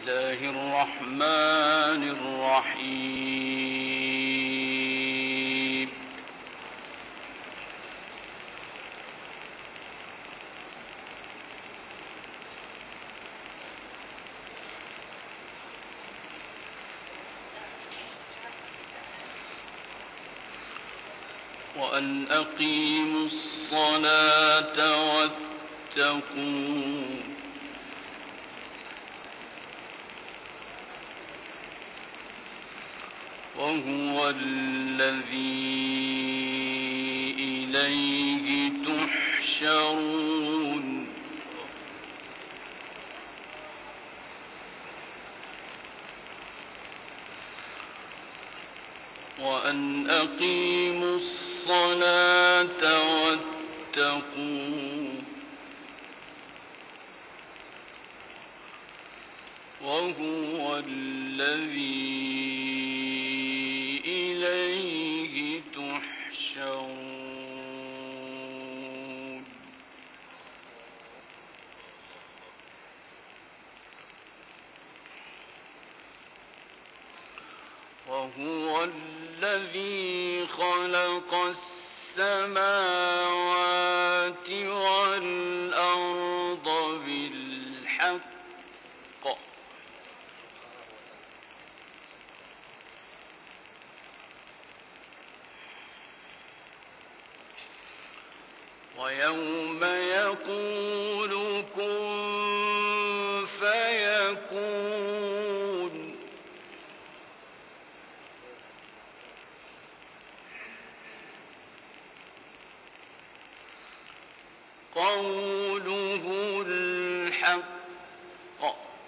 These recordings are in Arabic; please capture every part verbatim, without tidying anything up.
الله الرحمن الرحيم. وأن أقيموا الصلاة واتقوه وهو الذي إليه تحشرون. وأن أقيموا الصلاة واتقوه وهو الذي إليه تحشرون. وهو الذي خلق السماوات والأرض بالحق ويوم يقول كن فيكون قوله الحق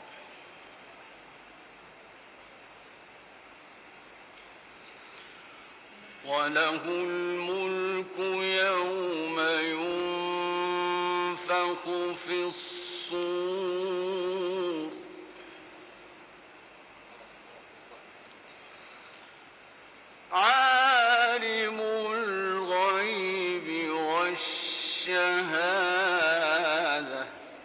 وله الملك يوم ينفخ في الصور عالم الغيب والشهادة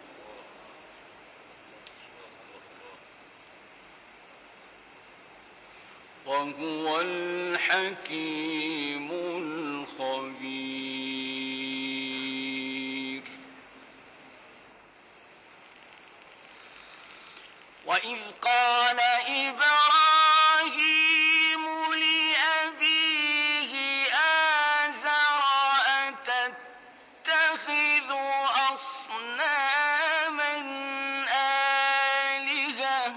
وهو الحكيم الخبير. وإذ قال إبراهيم لأبيه آزر أتتخذ أصناما آلهة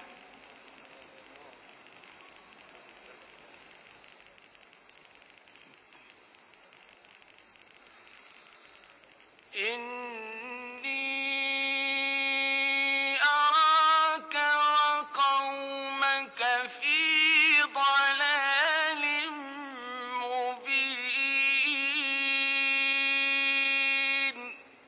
إني أراك وقومك في ضلال مبين.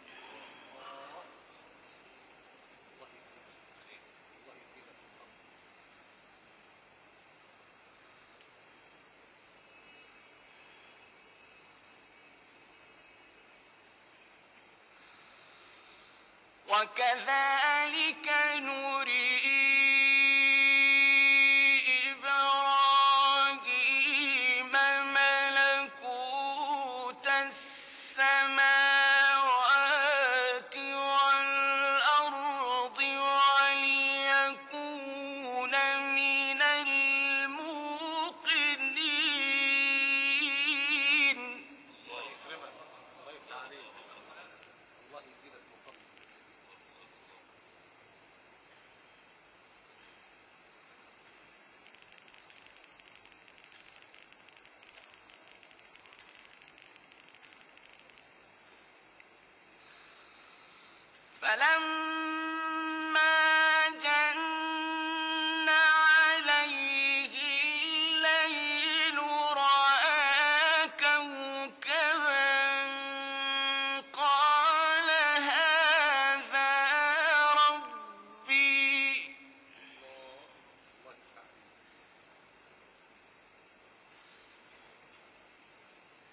وكذلك نري إبراهيم ملكوت السماوات والأرض وليكون من الموقنين. الله يكرمك، الله يفتح عليك، الله يزيدك من فضلك. فلما جن عليه الليل رأى كوكبا قال هذا ربي.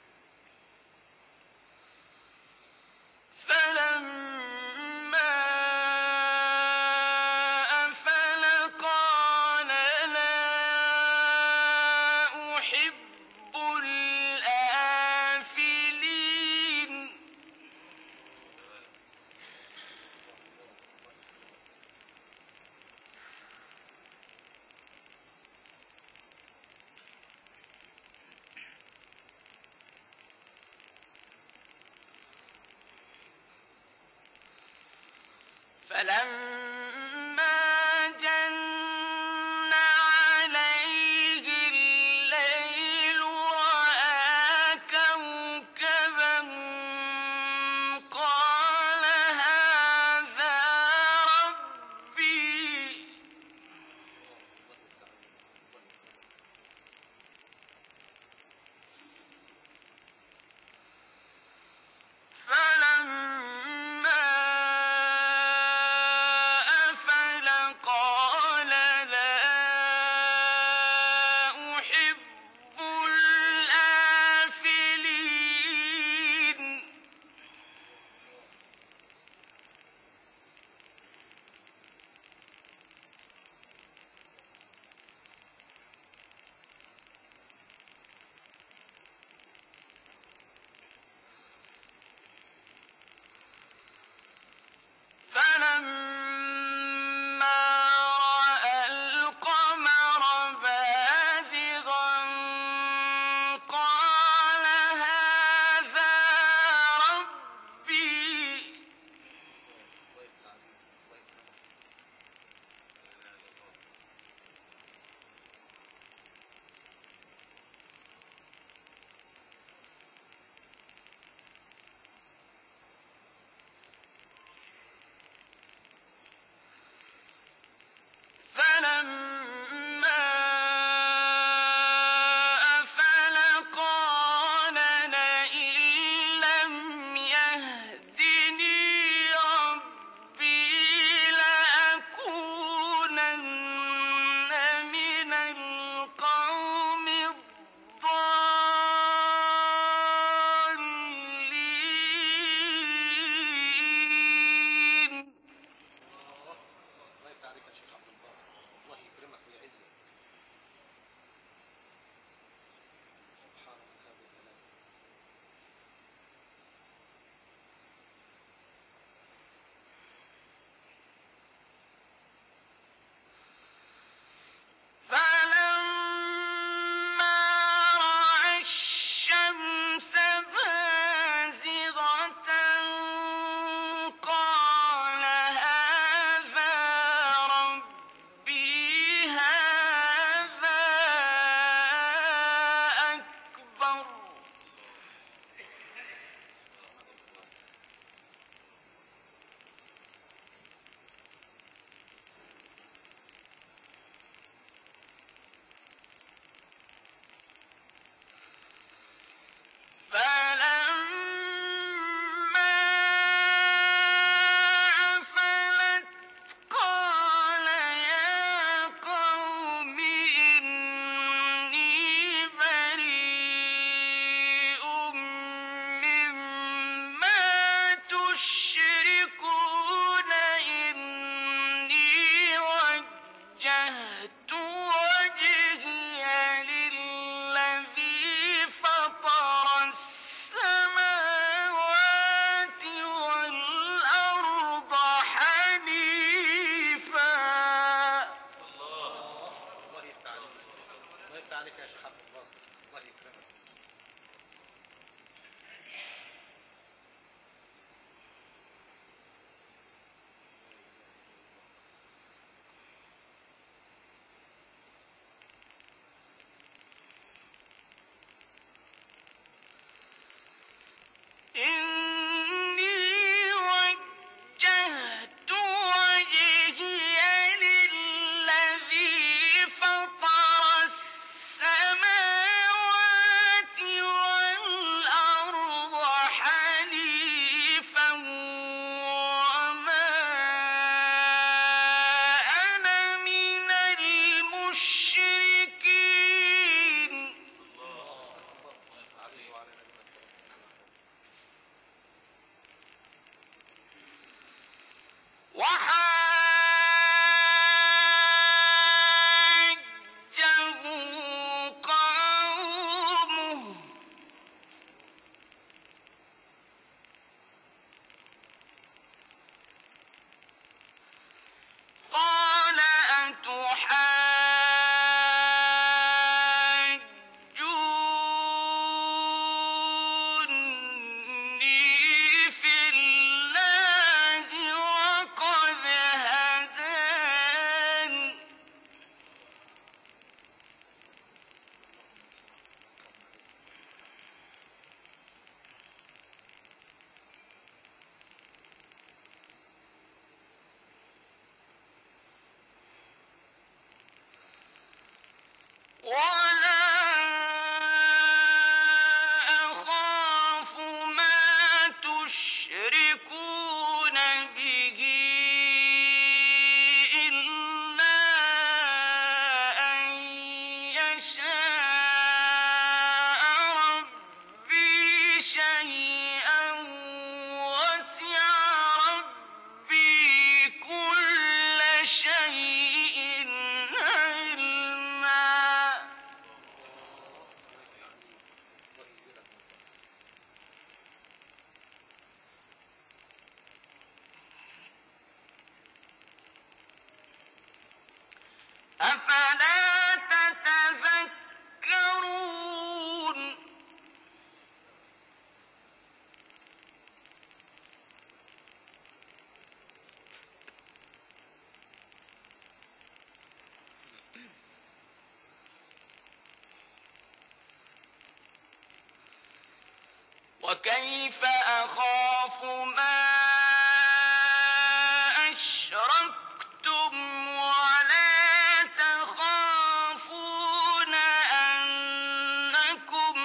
فلما السماوات وكيف أخاف ما أشركتم ولا تخافون أنكم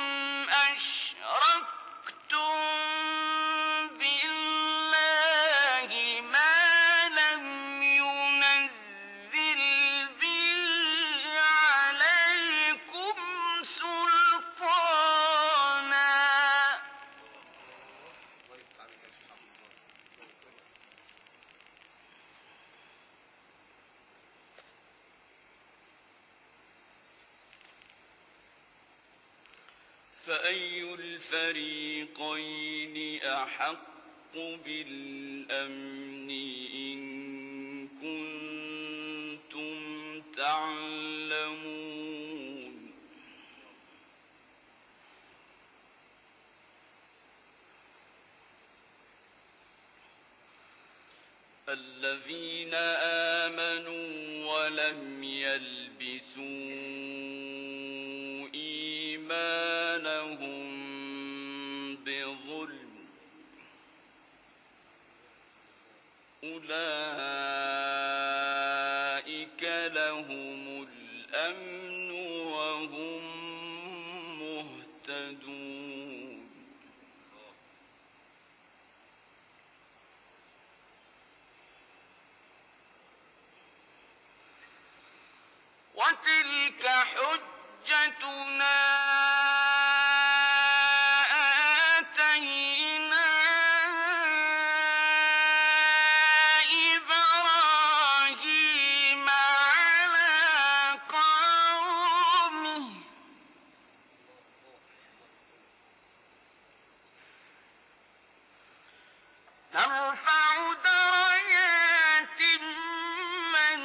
أشركتم بالله ما لم ينزل به عليكم سلطانا. فأي الفريقين أحق بالأمن إن كنتم تعلمون. الذين آمنوا ولم يلبسوا إيمانهم بظلم أولئك لهم الأمن وهم مهتدون. وتلك حجتنا آتينا إبراهيم على قومه نرفع درجات من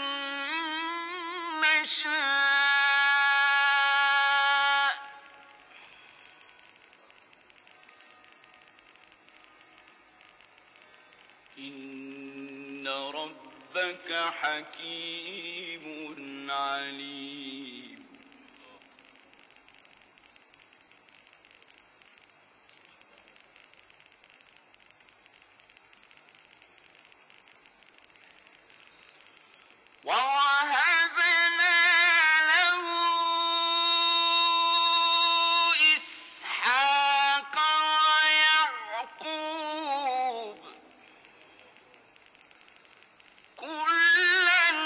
نشاء إن ربك حكيم عليم. ووهبنا له إسحاق ويعقوب كلا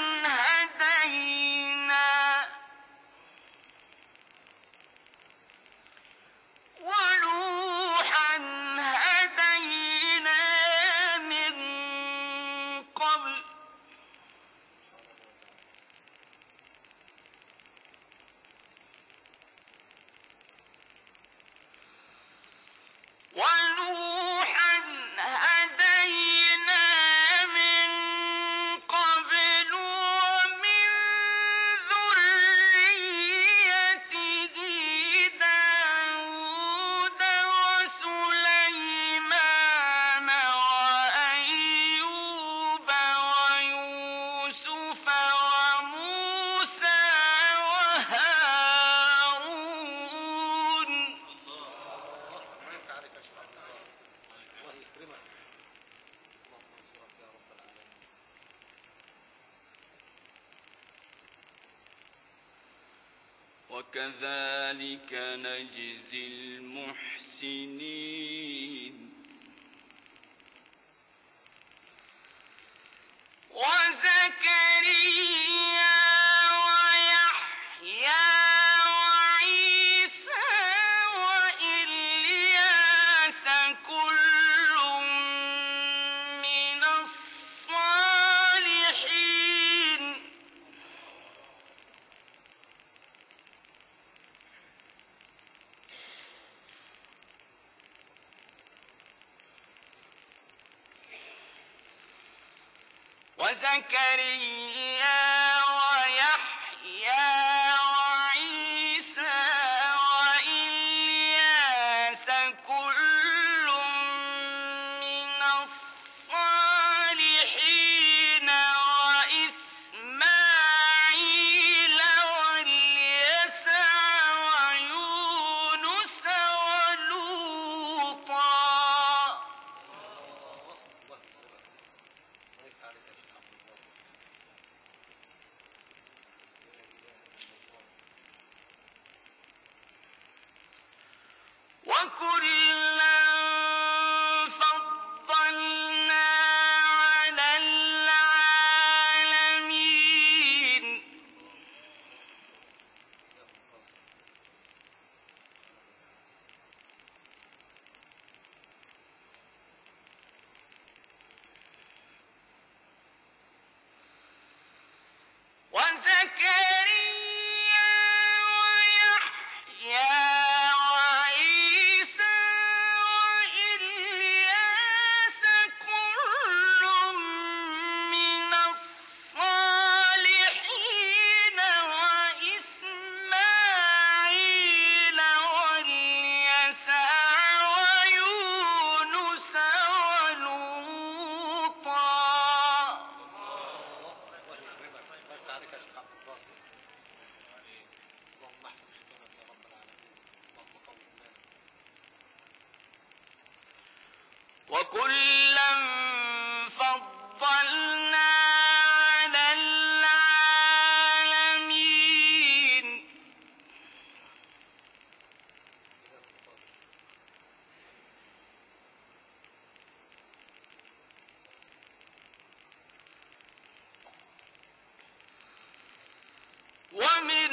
هدينا ونوحا هدينا من قبل ونوحا هدينا من قبل ومن ذريته داود وسليمان وأيوب ويوسف وموسى وهارون. وكذلك نجزي المحسنين. وزكريا ويحيى وعيسى وإلياس كل من الصالحين. وزكريا ويحيى وعيسى وإلياس كل من الصالحين وإسماعيل واليسع ويونس ولوطا وكلا فضلنا على العالمين ومن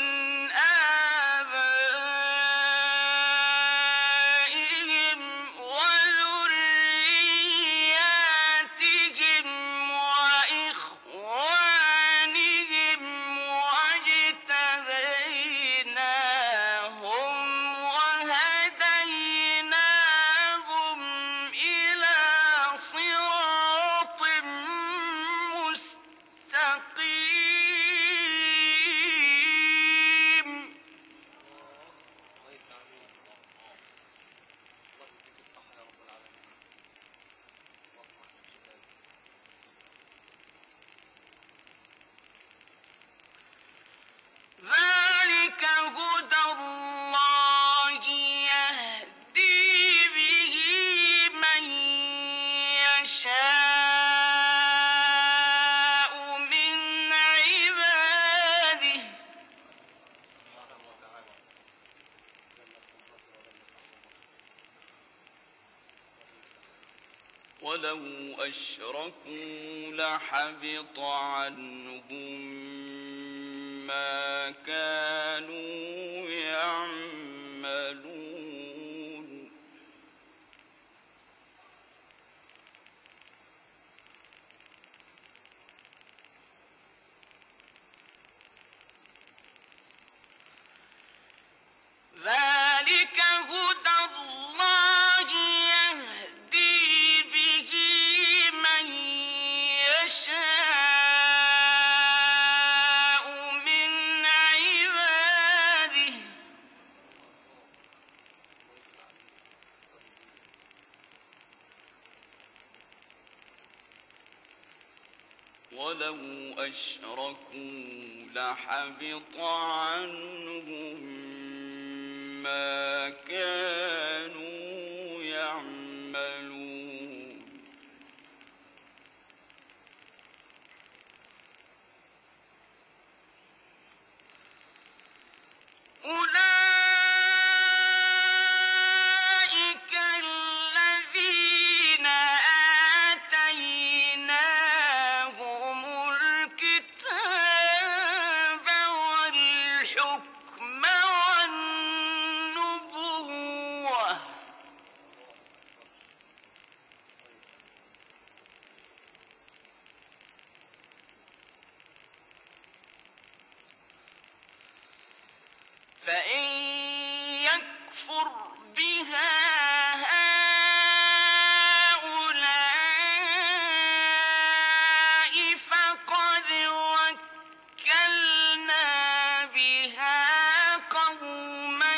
آبائهم وذرياتهم وإخوانهم واجتبيناهم وهديناهم إلى صراط مستقيم الله يفتح عليك. الله يديك الصحة يا رب العالمين. اللهم احسن شبابك. ذلك هدى الله يهدي به من يشاء من عباده سبحانه وتعالى. جل قدرته وجل عظمته. ولو أشركوا لحبط عنهم ما كانوا يعملون ذلك هدى الله يهدي به من يشاء من عباده ولو أشركوا لحبط عنهم ما كانوا يعملون أولئك الذين آتيناهم الكتاب والحكم والنبوة فإن يكفر بها هؤلاء فقد وكلنا بها قوما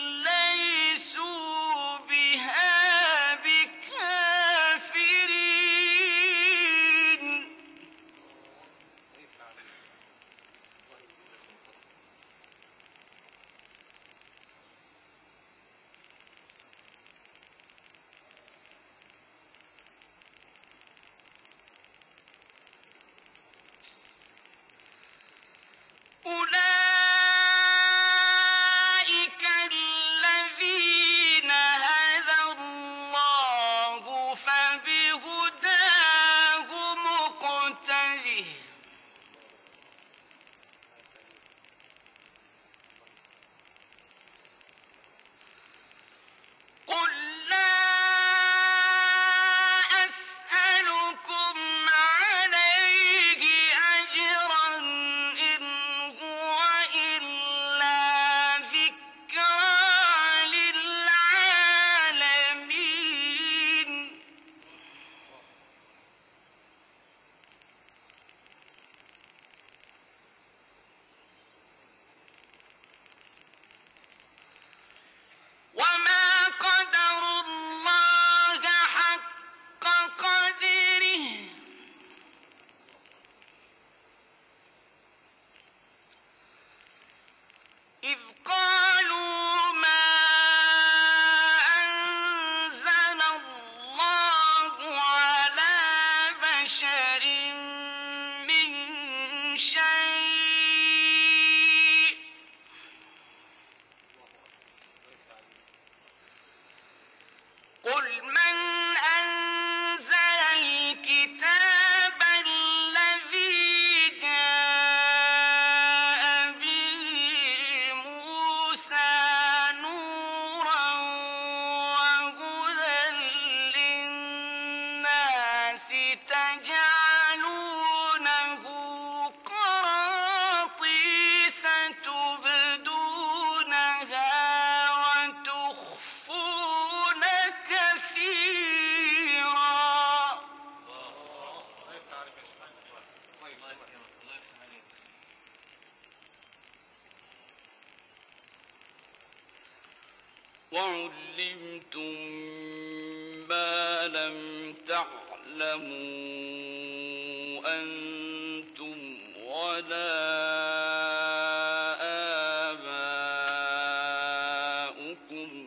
ليسوا بها بكافرين الله يفتح عليك. الله يديك الصحة. وعلمتم ما لم تعلموا أنتم ولا آباؤكم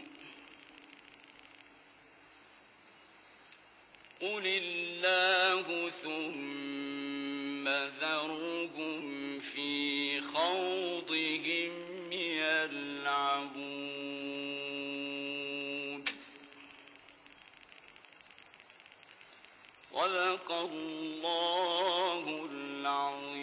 قل الله ثم ذرهم في خوضهم يلعبون. صدق الله العظيم.